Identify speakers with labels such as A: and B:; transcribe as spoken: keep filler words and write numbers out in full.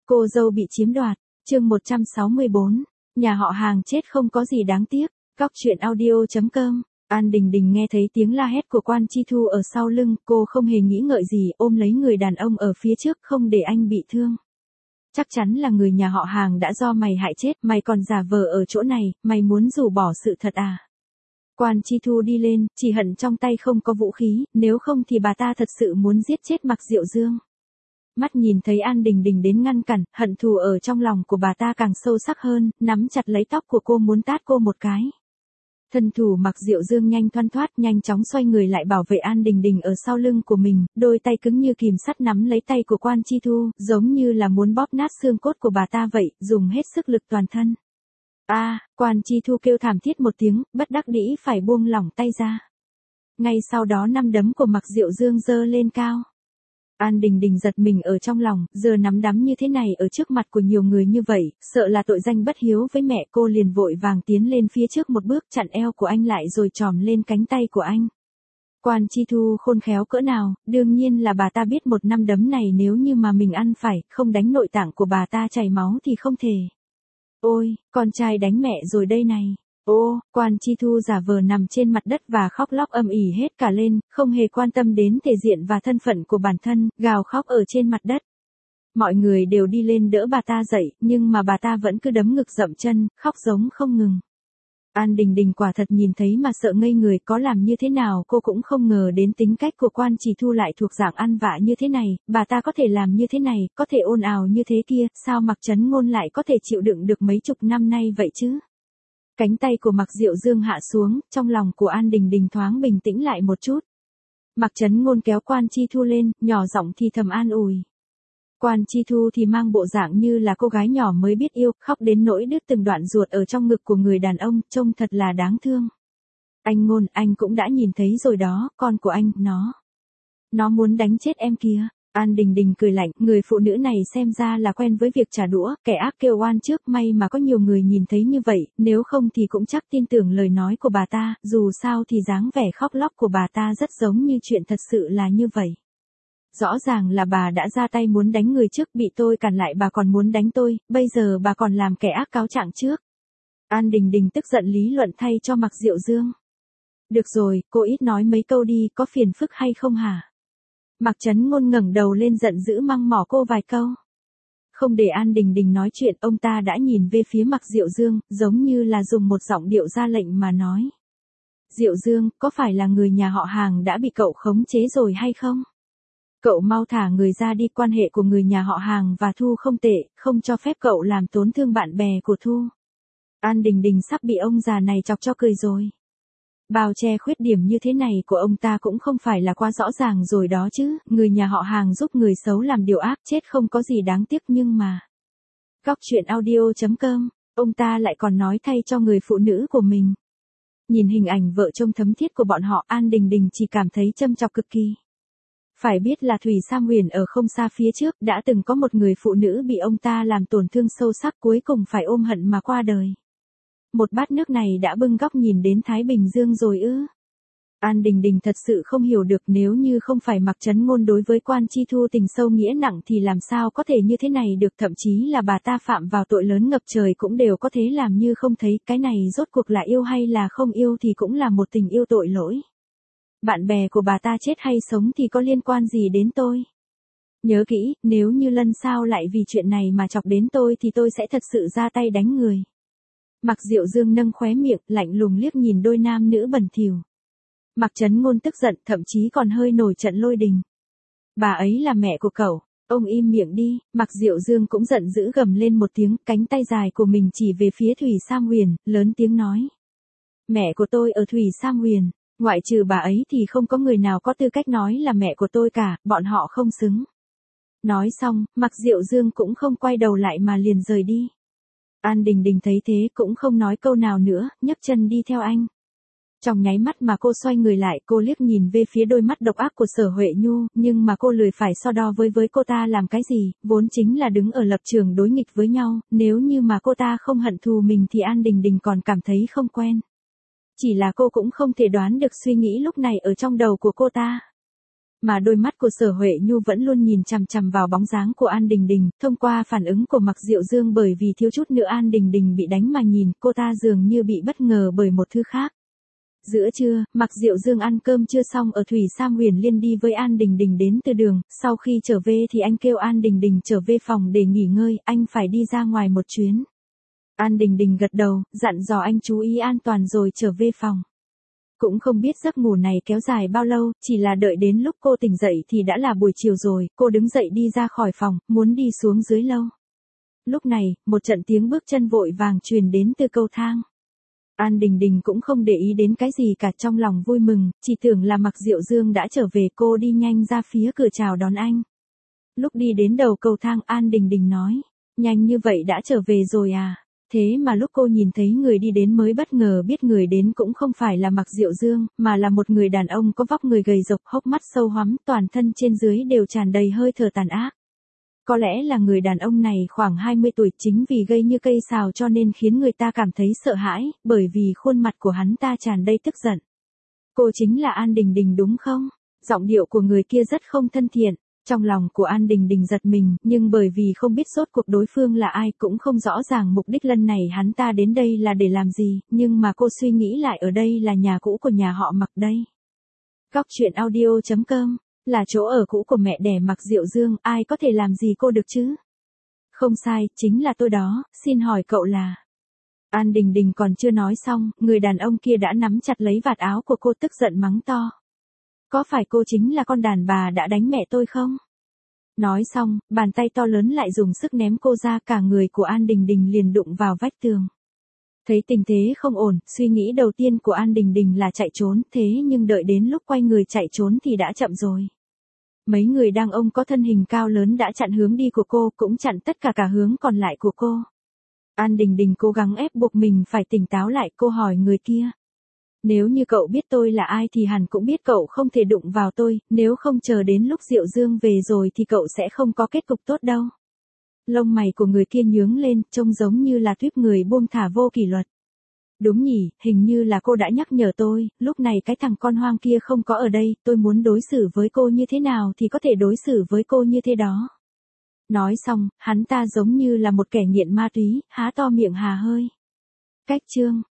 A: Cô dâu bị chiếm đoạt, chương một trăm sáu mươi bốn, nhà họ hàng chết không có gì đáng tiếc, Cóc truyện audio chấm com. An Đình Đình nghe thấy tiếng la hét của Quan Chi Thu ở sau lưng, cô không hề nghĩ ngợi gì, ôm lấy người đàn ông ở phía trước không để anh bị thương. Chắc chắn là người nhà họ hàng đã do mày hại chết, mày còn giả vờ ở chỗ này, mày muốn rũ bỏ sự thật à? Quan Chi Thu đi lên, chỉ hận trong tay không có vũ khí, nếu không thì bà ta thật sự muốn giết chết Mạc Diệu Dương. Mắt nhìn thấy An Đình Đình đến ngăn cản, hận thù ở trong lòng của bà ta càng sâu sắc hơn, nắm chặt lấy tóc của cô muốn tát cô một cái. Thân thủ Mạc Diệu Dương nhanh thoăn thoát, nhanh chóng xoay người lại bảo vệ An Đình Đình ở sau lưng của mình, đôi tay cứng như kìm sắt nắm lấy tay của Quan Chi Thu, giống như là muốn bóp nát xương cốt của bà ta vậy, dùng hết sức lực toàn thân. A, à, Quan Chi Thu kêu thảm thiết một tiếng, bất đắc dĩ phải buông lỏng tay ra. Ngay sau đó năm đấm của Mạc Diệu Dương giơ lên cao. An Đình Đình giật mình ở trong lòng, giờ nắm đấm như thế này ở trước mặt của nhiều người như vậy, sợ là tội danh bất hiếu với mẹ, cô liền vội vàng tiến lên phía trước một bước chặn eo của anh lại rồi chòm lên cánh tay của anh. Quan Chi Thu khôn khéo cỡ nào, đương nhiên là bà ta biết một năm đấm này nếu như mà mình ăn phải, không đánh nội tạng của bà ta chảy máu thì không thể. Ôi, con trai đánh mẹ rồi đây này. Ô, Quan Chi Thu giả vờ nằm trên mặt đất và khóc lóc âm ỉ hết cả lên, không hề quan tâm đến thể diện và thân phận của bản thân, gào khóc ở trên mặt đất. Mọi người đều đi lên đỡ bà ta dậy, nhưng mà bà ta vẫn cứ đấm ngực dậm chân, khóc giống không ngừng. An Đình Đình quả thật nhìn thấy mà sợ ngây người, có làm như thế nào cô cũng không ngờ đến tính cách của Quan Chi Thu lại thuộc dạng ăn vạ như thế này, bà ta có thể làm như thế này, có thể ồn ào như thế kia, sao Mạc Chấn Ngôn lại có thể chịu đựng được mấy chục năm nay vậy chứ? Cánh tay của Mạc Diệu Dương hạ xuống, trong lòng của An Đình Đình thoáng bình tĩnh lại một chút. Mạc Chấn Ngôn kéo Quan Chi Thu lên, nhỏ giọng thì thầm an ủi. Quan Chi Thu thì mang bộ dạng như là cô gái nhỏ mới biết yêu, khóc đến nỗi đứt từng đoạn ruột ở trong ngực của người đàn ông, trông thật là đáng thương. Anh Ngôn, anh cũng đã nhìn thấy rồi đó, con của anh, nó. Nó muốn đánh chết em kìa. An Đình Đình cười lạnh, người phụ nữ này xem ra là quen với việc trả đũa, kẻ ác kêu oan trước, may mà có nhiều người nhìn thấy như vậy, nếu không thì cũng chắc tin tưởng lời nói của bà ta, dù sao thì dáng vẻ khóc lóc của bà ta rất giống như chuyện thật sự là như vậy. Rõ ràng là bà đã ra tay muốn đánh người trước, bị tôi cản lại bà còn muốn đánh tôi, bây giờ bà còn làm kẻ ác cáo trạng trước. An Đình Đình tức giận lý luận thay cho Mạc Diệu Dương. Được rồi, cô ít nói mấy câu đi, có phiền phức hay không hả? Mạc Chấn Ngôn ngẩng đầu lên giận dữ măng mỏ cô vài câu. Không để An Đình Đình nói chuyện, ông ta đã nhìn về phía Mạc Diệu Dương, giống như là dùng một giọng điệu ra lệnh mà nói. Diệu Dương, có phải là người nhà họ hàng đã bị cậu khống chế rồi hay không? Cậu mau thả người ra đi, quan hệ của người nhà họ hàng và Thu không tệ, không cho phép cậu làm tổn thương bạn bè của Thu. An Đình Đình sắp bị ông già này chọc cho cười rồi. Bao che khuyết điểm như thế này của ông ta cũng không phải là quá rõ ràng rồi đó chứ, người nhà họ hàng giúp người xấu làm điều ác chết không có gì đáng tiếc nhưng mà. Cóc truyện audio chấm com, ông ta lại còn nói thay cho người phụ nữ của mình. Nhìn hình ảnh vợ chồng thấm thiết của bọn họ, An Đình Đình chỉ cảm thấy châm chọc cực kỳ. Phải biết là Thủy Sa Huyền ở không xa phía trước đã từng có một người phụ nữ bị ông ta làm tổn thương sâu sắc cuối cùng phải ôm hận mà qua đời. Một bát nước này đã bưng góc nhìn đến Thái Bình Dương rồi ư? An Đình Đình thật sự không hiểu được, nếu như không phải Mạc Chấn Ngôn đối với Quan Chi Thu tình sâu nghĩa nặng thì làm sao có thể như thế này được, thậm chí là bà ta phạm vào tội lớn ngập trời cũng đều có thế làm như không thấy, cái này rốt cuộc là yêu hay là không yêu thì cũng là một tình yêu tội lỗi. Bạn bè của bà ta chết hay sống thì có liên quan gì đến tôi? Nhớ kỹ, nếu như lần sau lại vì chuyện này mà chọc đến tôi thì tôi sẽ thật sự ra tay đánh người. Mạc Diệu Dương nâng khóe miệng, lạnh lùng liếc nhìn đôi nam nữ bẩn thỉu. Mạc Chấn Ngôn tức giận, thậm chí còn hơi nổi trận lôi đình. Bà ấy là mẹ của cậu, ông im miệng đi. Mạc Diệu Dương cũng giận dữ gầm lên một tiếng, cánh tay dài của mình chỉ về phía Thủy Sa Huyền, lớn tiếng nói. Mẹ của tôi ở Thủy Sa Huyền, ngoại trừ bà ấy thì không có người nào có tư cách nói là mẹ của tôi cả, bọn họ không xứng. Nói xong, Mạc Diệu Dương cũng không quay đầu lại mà liền rời đi. An Đình Đình thấy thế cũng không nói câu nào nữa, nhấc chân đi theo anh. Trong nháy mắt mà cô xoay người lại, cô liếc nhìn về phía đôi mắt độc ác của Sở Huệ Nhu, nhưng mà cô lười phải so đo với với cô ta làm cái gì, vốn chính là đứng ở lập trường đối nghịch với nhau, nếu như mà cô ta không hận thù mình thì An Đình Đình còn cảm thấy không quen. Chỉ là cô cũng không thể đoán được suy nghĩ lúc này ở trong đầu của cô ta. Mà đôi mắt của Sở Huệ Nhu vẫn luôn nhìn chằm chằm vào bóng dáng của An Đình Đình, thông qua phản ứng của Mạc Diệu Dương bởi vì thiếu chút nữa An Đình Đình bị đánh mà nhìn, cô ta dường như bị bất ngờ bởi một thứ khác. Giữa trưa, Mạc Diệu Dương ăn cơm chưa xong ở Thủy Sam Huyền Liên đi với An Đình Đình đến từ đường, sau khi trở về thì anh kêu An Đình Đình trở về phòng để nghỉ ngơi, anh phải đi ra ngoài một chuyến. An Đình Đình gật đầu, dặn dò anh chú ý an toàn rồi trở về phòng. Cũng không biết giấc ngủ này kéo dài bao lâu, chỉ là đợi đến lúc cô tỉnh dậy thì đã là buổi chiều rồi, cô đứng dậy đi ra khỏi phòng, muốn đi xuống dưới lâu. Lúc này, một trận tiếng bước chân vội vàng truyền đến từ cầu thang. An Đình Đình cũng không để ý đến cái gì cả, trong lòng vui mừng, chỉ tưởng là Mạc Diệu Dương đã trở về, cô đi nhanh ra phía cửa chào đón anh. Lúc đi đến đầu cầu thang An Đình Đình nói, nhanh như vậy đã trở về rồi à? Thế mà lúc cô nhìn thấy người đi đến mới bất ngờ biết người đến cũng không phải là Mạc Diệu Dương, mà là một người đàn ông có vóc người gầy rộc, hốc mắt sâu hoắm, toàn thân trên dưới đều tràn đầy hơi thở tàn ác. Có lẽ là người đàn ông này khoảng hai mươi tuổi, chính vì gây như cây sào cho nên khiến người ta cảm thấy sợ hãi, bởi vì khuôn mặt của hắn ta tràn đầy tức giận. Cô chính là An Đình Đình đúng không? Giọng điệu của người kia rất không thân thiện. Trong lòng của An Đình Đình giật mình, nhưng bởi vì không biết rốt cuộc đối phương là ai, cũng không rõ ràng mục đích lần này hắn ta đến đây là để làm gì, nhưng mà cô suy nghĩ lại ở đây là nhà cũ của nhà họ Mạc đây. Góc truyện audio chấm com, là chỗ ở cũ của mẹ đẻ Mạc Diệu Dương, ai có thể làm gì cô được chứ? Không sai, chính là tôi đó, xin hỏi cậu là... An Đình Đình còn chưa nói xong, người đàn ông kia đã nắm chặt lấy vạt áo của cô, tức giận mắng to. Có phải cô chính là con đàn bà đã đánh mẹ tôi không? Nói xong, bàn tay to lớn lại dùng sức ném cô ra, cả người của An Đình Đình liền đụng vào vách tường. Thấy tình thế không ổn, suy nghĩ đầu tiên của An Đình Đình là chạy trốn, thế nhưng đợi đến lúc quay người chạy trốn thì đã chậm rồi. Mấy người đàn ông có thân hình cao lớn đã chặn hướng đi của cô, cũng chặn tất cả cả hướng còn lại của cô. An Đình Đình cố gắng ép buộc mình phải tỉnh táo lại, cô hỏi người kia. Nếu như cậu biết tôi là ai thì hẳn cũng biết cậu không thể đụng vào tôi, nếu không chờ đến lúc Diệu Dương về rồi thì cậu sẽ không có kết cục tốt đâu. Lông mày của người kia nhướng lên, trông giống như là tuyếp người buông thả vô kỷ luật. Đúng nhỉ, hình như là cô đã nhắc nhở tôi, lúc này cái thằng con hoang kia không có ở đây, tôi muốn đối xử với cô như thế nào thì có thể đối xử với cô như thế đó. Nói xong, hắn ta giống như là một kẻ nghiện ma túy, há to miệng hà hơi. Cách chương